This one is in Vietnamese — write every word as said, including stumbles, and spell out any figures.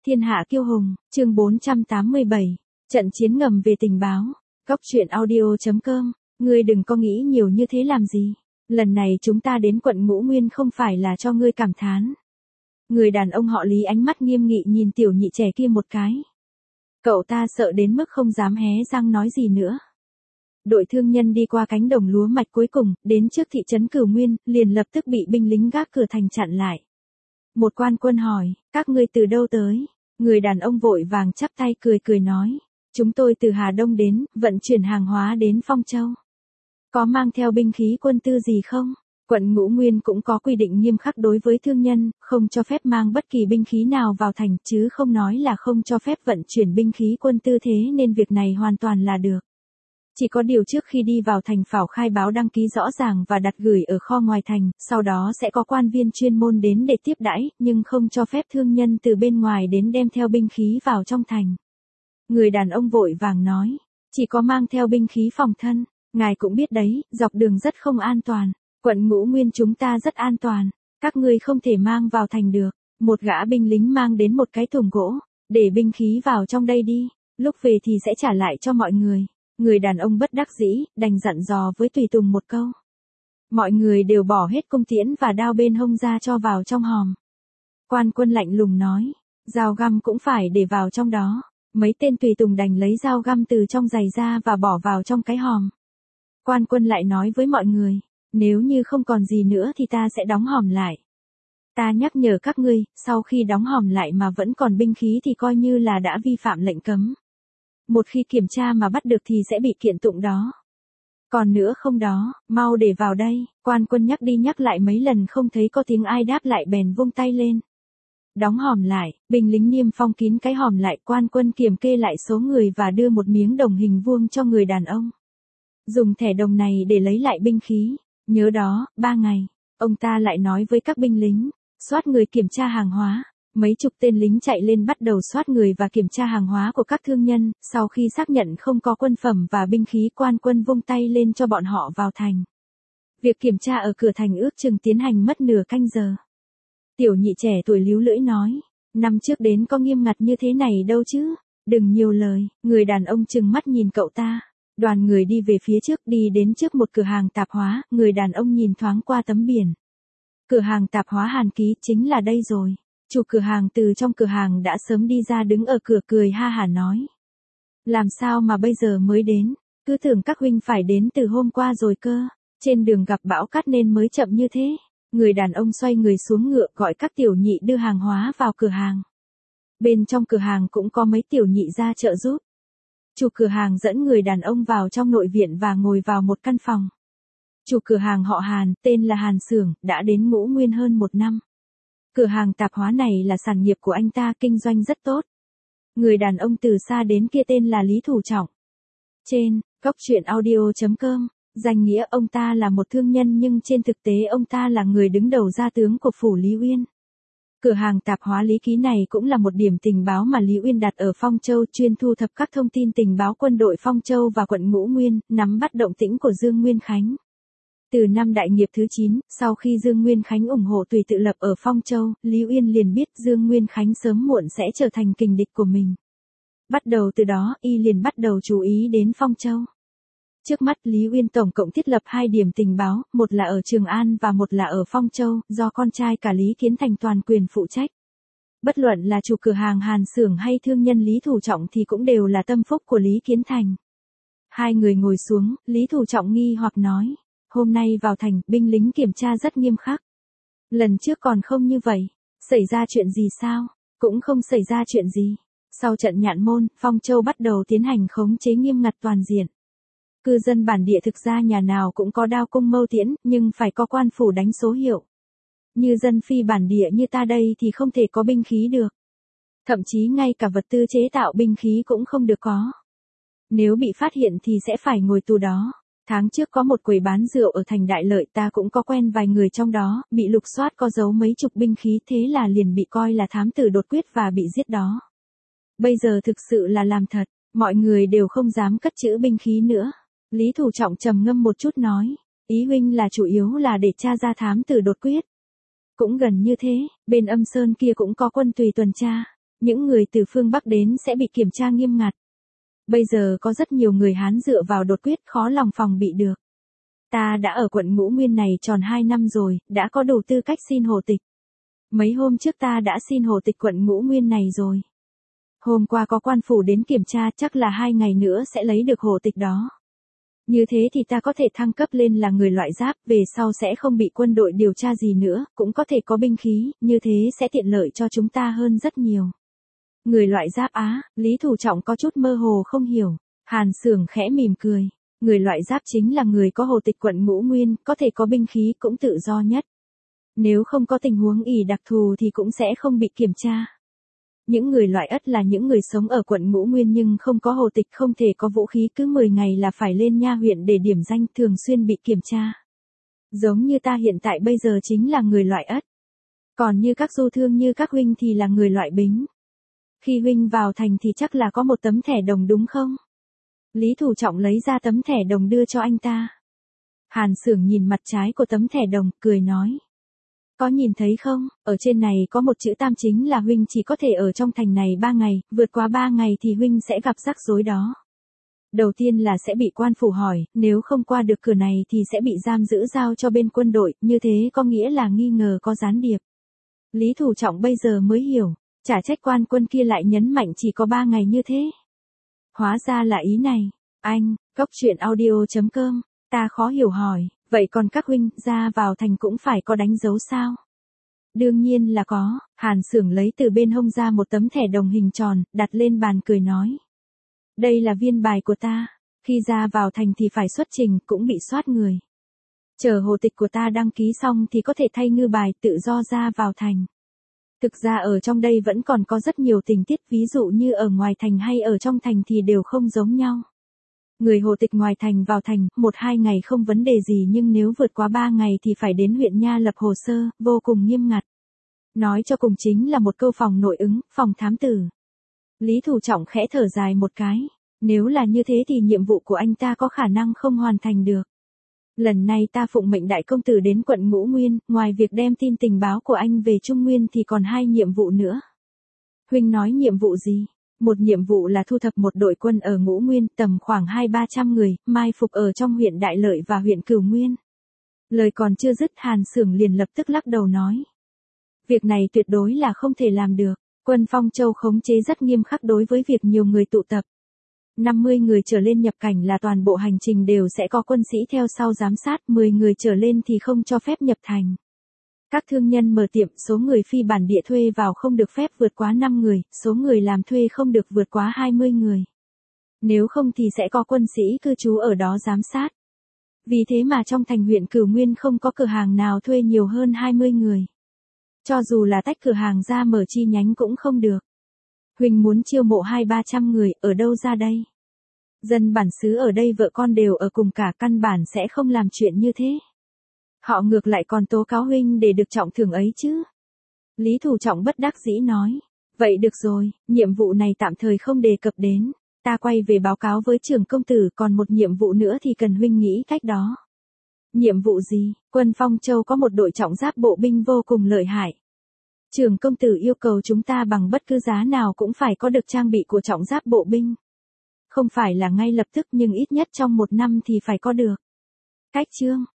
Thiên hạ kiêu hùng, chương bốn trăm tám mươi bảy, trận chiến ngầm về tình báo. Góc truyện audio chấm com, ngươi đừng có nghĩ nhiều như thế làm gì. Lần này chúng ta đến quận Ngũ Nguyên không phải là cho ngươi cảm thán. Người đàn ông họ Lý ánh mắt nghiêm nghị nhìn tiểu nhị trẻ kia một cái. Cậu ta sợ đến mức không dám hé răng nói gì nữa. Đội thương nhân đi qua cánh đồng lúa mạch cuối cùng, đến trước thị trấn Cửu Nguyên, liền lập tức bị binh lính gác cửa thành chặn lại. Một quan quân hỏi, các ngươi từ đâu tới? Người đàn ông vội vàng chắp tay cười cười nói, chúng tôi từ Hà Đông đến, vận chuyển hàng hóa đến Phong Châu. Có mang theo binh khí quân tư gì không? Quận Ngũ Nguyên cũng có quy định nghiêm khắc đối với thương nhân, không cho phép mang bất kỳ binh khí nào vào thành, chứ không nói là không cho phép vận chuyển binh khí quân tư, thế nên việc này hoàn toàn là được. Chỉ có điều trước khi đi vào thành phải khai báo đăng ký rõ ràng và đặt gửi ở kho ngoài thành, sau đó sẽ có quan viên chuyên môn đến để tiếp đãi, nhưng không cho phép thương nhân từ bên ngoài đến đem theo binh khí vào trong thành. Người đàn ông vội vàng nói, chỉ có mang theo binh khí phòng thân, ngài cũng biết đấy, dọc đường rất không an toàn, quận Ngũ Nguyên chúng ta rất an toàn, các ngươi không thể mang vào thành được. Một gã binh lính mang đến một cái thùng gỗ, để binh khí vào trong đây đi, lúc về thì sẽ trả lại cho mọi người. Người đàn ông bất đắc dĩ, đành dặn dò với tùy tùng một câu. Mọi người đều bỏ hết cung tiễn và đao bên hông ra cho vào trong hòm. Quan quân lạnh lùng nói, dao găm cũng phải để vào trong đó. Mấy tên tùy tùng đành lấy dao găm từ trong giày ra và bỏ vào trong cái hòm. Quan quân lại nói với mọi người, nếu như không còn gì nữa thì ta sẽ đóng hòm lại. Ta nhắc nhở các ngươi, sau khi đóng hòm lại mà vẫn còn binh khí thì coi như là đã vi phạm lệnh cấm. Một khi kiểm tra mà bắt được thì sẽ bị kiện tụng đó. Còn nữa không đó, mau để vào đây. Quan quân nhắc đi nhắc lại mấy lần không thấy có tiếng ai đáp lại bèn vung tay lên. Đóng hòm lại, binh lính niêm phong kín cái hòm lại, quan quân kiểm kê lại số người và đưa một miếng đồng hình vuông cho người đàn ông. Dùng thẻ đồng này để lấy lại binh khí. Nhớ đó, ba ngày. Ông ta lại nói với các binh lính, soát người kiểm tra hàng hóa. Mấy chục tên lính chạy lên bắt đầu soát người và kiểm tra hàng hóa của các thương nhân, sau khi xác nhận không có quân phẩm và binh khí, quan quân vung tay lên cho bọn họ vào thành. Việc kiểm tra ở cửa thành ước chừng tiến hành mất nửa canh giờ. Tiểu nhị trẻ tuổi líu lưỡi nói, năm trước đến có nghiêm ngặt như thế này đâu chứ, đừng nhiều lời. Người đàn ông trừng mắt nhìn cậu ta. Đoàn người đi về phía trước, đi đến trước một cửa hàng tạp hóa, người đàn ông nhìn thoáng qua tấm biển. Cửa hàng tạp hóa Hàn Ký chính là đây rồi. Chủ cửa hàng từ trong cửa hàng đã sớm đi ra đứng ở cửa cười ha hả nói. Làm sao mà bây giờ mới đến, cứ tưởng các huynh phải đến từ hôm qua rồi cơ, trên đường gặp bão cát nên mới chậm như thế. Người đàn ông xoay người xuống ngựa gọi các tiểu nhị đưa hàng hóa vào cửa hàng. Bên trong cửa hàng cũng có mấy tiểu nhị ra trợ giúp. Chủ cửa hàng dẫn người đàn ông vào trong nội viện và ngồi vào một căn phòng. Chủ cửa hàng họ Hàn, tên là Hàn Xưởng, đã đến Ngũ Nguyên hơn một năm. Cửa hàng tạp hóa này là sản nghiệp của anh ta, kinh doanh rất tốt. Người đàn ông từ xa đến kia tên là Lý Thủ Trọng. Trên, góc truyện audio chấm com, danh nghĩa ông ta là một thương nhân nhưng trên thực tế ông ta là người đứng đầu gia tướng của phủ Lý Uyên. Cửa hàng tạp hóa Lý Ký này cũng là một điểm tình báo mà Lý Uyên đặt ở Phong Châu, chuyên thu thập các thông tin tình báo quân đội Phong Châu và quận Ngũ Nguyên, nắm bắt động tĩnh của Dương Nguyên Khánh. Từ năm Đại Nghiệp thứ chín, sau khi Dương Nguyên Khánh ủng hộ tùy tự lập ở Phong Châu, Lý Uyên liền biết Dương Nguyên Khánh sớm muộn sẽ trở thành kình địch của mình. Bắt đầu từ đó, y liền bắt đầu chú ý đến Phong Châu. Trước mắt Lý Uyên tổng cộng thiết lập hai điểm tình báo, một là ở Trường An và một là ở Phong Châu, do con trai cả Lý Kiến Thành toàn quyền phụ trách. Bất luận là chủ cửa hàng Hàn Xưởng hay thương nhân Lý Thủ Trọng thì cũng đều là tâm phúc của Lý Kiến Thành. Hai người ngồi xuống, Lý Thủ Trọng nghi hoặc nói. Hôm nay vào thành, binh lính kiểm tra rất nghiêm khắc. Lần trước còn không như vậy. Xảy ra chuyện gì sao? Cũng không xảy ra chuyện gì. Sau trận Nhạn Môn, Phong Châu bắt đầu tiến hành khống chế nghiêm ngặt toàn diện. Cư dân bản địa thực ra nhà nào cũng có đao cung mâu tiễn, nhưng phải có quan phủ đánh số hiệu. Như dân phi bản địa như ta đây thì không thể có binh khí được. Thậm chí ngay cả vật tư chế tạo binh khí cũng không được có. Nếu bị phát hiện thì sẽ phải ngồi tù đó. Tháng trước có một quầy bán rượu ở thành Đại Lợi, ta cũng có quen vài người trong đó, bị lục soát có giấu mấy chục binh khí, thế là liền bị coi là thám tử đột quyết và bị giết đó. Bây giờ thực sự là làm thật, mọi người đều không dám cất trữ binh khí nữa. Lý Thủ Trọng trầm ngâm một chút nói, ý huynh là chủ yếu là để tra ra thám tử đột quyết. Cũng gần như thế, bên Âm Sơn kia cũng có quân tùy tuần tra. Những người từ phương Bắc đến sẽ bị kiểm tra nghiêm ngặt. Bây giờ có rất nhiều người Hán dựa vào đột quyết khó lòng phòng bị được. Ta đã ở quận Ngũ Nguyên này tròn hai năm rồi, đã có đủ tư cách xin hộ tịch. Mấy hôm trước ta đã xin hộ tịch quận Ngũ Nguyên này rồi. Hôm qua có quan phủ đến kiểm tra, chắc là hai ngày nữa sẽ lấy được hộ tịch đó. Như thế thì ta có thể thăng cấp lên là người loại giáp, về sau sẽ không bị quân đội điều tra gì nữa, cũng có thể có binh khí, như thế sẽ tiện lợi cho chúng ta hơn rất nhiều. Người loại giáp á, Lý Thủ Trọng có chút mơ hồ không hiểu. Hàn Sưởng khẽ mỉm cười. Người loại giáp chính là người có hộ tịch quận Ngũ Nguyên, có thể có binh khí cũng tự do nhất. Nếu không có tình huống ỷ đặc thù thì cũng sẽ không bị kiểm tra. Những người loại Ất là những người sống ở quận Ngũ Nguyên nhưng không có hộ tịch, không thể có vũ khí, cứ mười ngày là phải lên nha huyện để điểm danh, thường xuyên bị kiểm tra. Giống như ta hiện tại bây giờ chính là người loại Ất. Còn như các du thương như các huynh thì là người loại Bính. Khi huynh vào thành thì chắc là có một tấm thẻ đồng đúng không? Lý Thủ Trọng lấy ra tấm thẻ đồng đưa cho anh ta. Hàn Sưởng nhìn mặt trái của tấm thẻ đồng, cười nói. Có nhìn thấy không, ở trên này có một chữ tam chính là huynh chỉ có thể ở trong thành này ba ngày, vượt qua ba ngày thì huynh sẽ gặp rắc rối đó. Đầu tiên là sẽ bị quan phủ hỏi, nếu không qua được cửa này thì sẽ bị giam giữ giao cho bên quân đội, như thế có nghĩa là nghi ngờ có gián điệp. Lý Thủ Trọng bây giờ mới hiểu, chả trách quan quân kia lại nhấn mạnh chỉ có ba ngày như thế. Hóa ra là ý này, anh, Cốc Truyện Audio chấm com, ta khó hiểu hỏi, vậy còn các huynh, ra vào thành cũng phải có đánh dấu sao? Đương nhiên là có, Hàn Sưởng lấy từ bên hông ra một tấm thẻ đồng hình tròn, đặt lên bàn cười nói. Đây là viên bài của ta, khi ra vào thành thì phải xuất trình, cũng bị soát người. Chờ hộ tịch của ta đăng ký xong thì có thể thay ngư bài tự do ra vào thành. Thực ra ở trong đây vẫn còn có rất nhiều tình tiết, ví dụ như ở ngoài thành hay ở trong thành thì đều không giống nhau. Người hộ tịch ngoài thành vào thành, một hai ngày không vấn đề gì, nhưng nếu vượt quá ba ngày thì phải đến huyện nha lập hồ sơ, vô cùng nghiêm ngặt. Nói cho cùng chính là một câu phòng nội ứng, phòng thám tử. Lý Thủ Trọng khẽ thở dài một cái, nếu là như thế thì nhiệm vụ của anh ta có khả năng không hoàn thành được. Lần này ta phụng mệnh đại công tử đến quận Ngũ Nguyên, ngoài việc đem tin tình báo của anh về Trung Nguyên thì còn hai nhiệm vụ nữa. Huynh nói nhiệm vụ gì? Một nhiệm vụ là thu thập một đội quân ở Ngũ Nguyên, tầm khoảng hai ba trăm người, mai phục ở trong huyện Đại Lợi và huyện Cửu Nguyên. Lời còn chưa dứt, Hàn Sưởng liền lập tức lắc đầu nói. Việc này tuyệt đối là không thể làm được, quân Phong Châu khống chế rất nghiêm khắc đối với việc nhiều người tụ tập. năm mươi người trở lên nhập cảnh là toàn bộ hành trình đều sẽ có quân sĩ theo sau giám sát, mười người trở lên thì không cho phép nhập thành. Các thương nhân mở tiệm, số người phi bản địa thuê vào không được phép vượt quá năm người, số người làm thuê không được vượt quá hai mươi người. Nếu không thì sẽ có quân sĩ cư trú ở đó giám sát. Vì thế mà trong thành huyện Cửu Nguyên không có cửa hàng nào thuê nhiều hơn hai mươi người. Cho dù là tách cửa hàng ra mở chi nhánh cũng không được. Huỳnh muốn chiêu mộ hai ba trăm người, ở đâu ra đây? Dân bản xứ ở đây vợ con đều ở cùng cả, căn bản sẽ không làm chuyện như thế. Họ ngược lại còn tố cáo huynh để được trọng thưởng ấy chứ. Lý Thủ Trọng bất đắc dĩ nói. Vậy được rồi, nhiệm vụ này tạm thời không đề cập đến. Ta quay về báo cáo với trưởng công tử, còn một nhiệm vụ nữa thì cần huynh nghĩ cách đó. Nhiệm vụ gì? Quân Phong Châu có một đội trọng giáp bộ binh vô cùng lợi hại. Trưởng công tử yêu cầu chúng ta bằng bất cứ giá nào cũng phải có được trang bị của trọng giáp bộ binh. Không phải là ngay lập tức nhưng ít nhất trong một năm thì phải có được. Cách chương